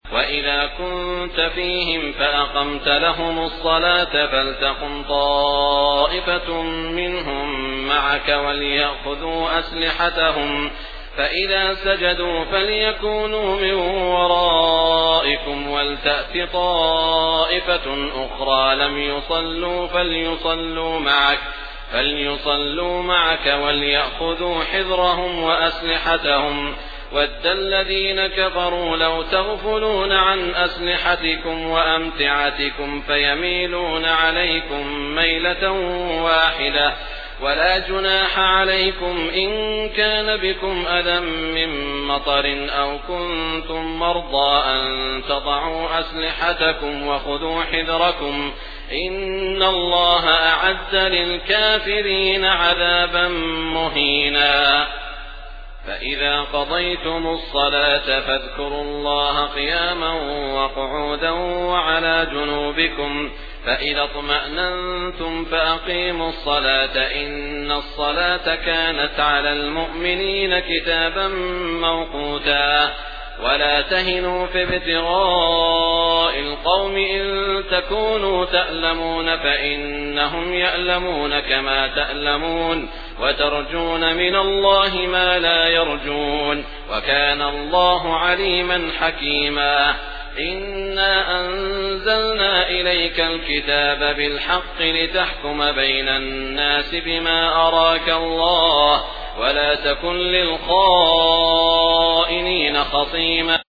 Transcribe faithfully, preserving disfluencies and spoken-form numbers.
وإذا كنت فيهم فأقمت لهم الصلاة فلتقم طائفة منهم معك وليأخذوا أسلحتهم فإذا سجدوا فليكونوا من ورائكم ولتأت طائفة أخرى لم يصلوا فليصلوا معك فليصلوا معك وليأخذوا حذرهم وأسلحتهم ود الذين كفروا لو تغفلون عن أسلحتكم وأمتعتكم فيميلون عليكم ميلة واحدة ولا جناح عليكم إن كان بكم أذى من مطر أو كنتم مرضى أن تضعوا أسلحتكم وخذوا حذركم إن الله أعد للكافرين عذابا مهينا. فإذا قضيتم الصلاة فاذكروا الله قياما وقعودا وعلى جنوبكم فإذا اطمأننتم فأقيموا الصلاة إن الصلاة كانت على المؤمنين كتابا موقوتا ولا تهنوا في ابتغاء القوم إن تكونوا تألمون فإنهم يألمون كما تألمون وترجون من الله ما لا يرجون وكان الله عليما حكيما. إنا أنزلنا إليك الكتاب بالحق لتحكم بين الناس بما أراك الله ولا تكن للخائنين خصيما.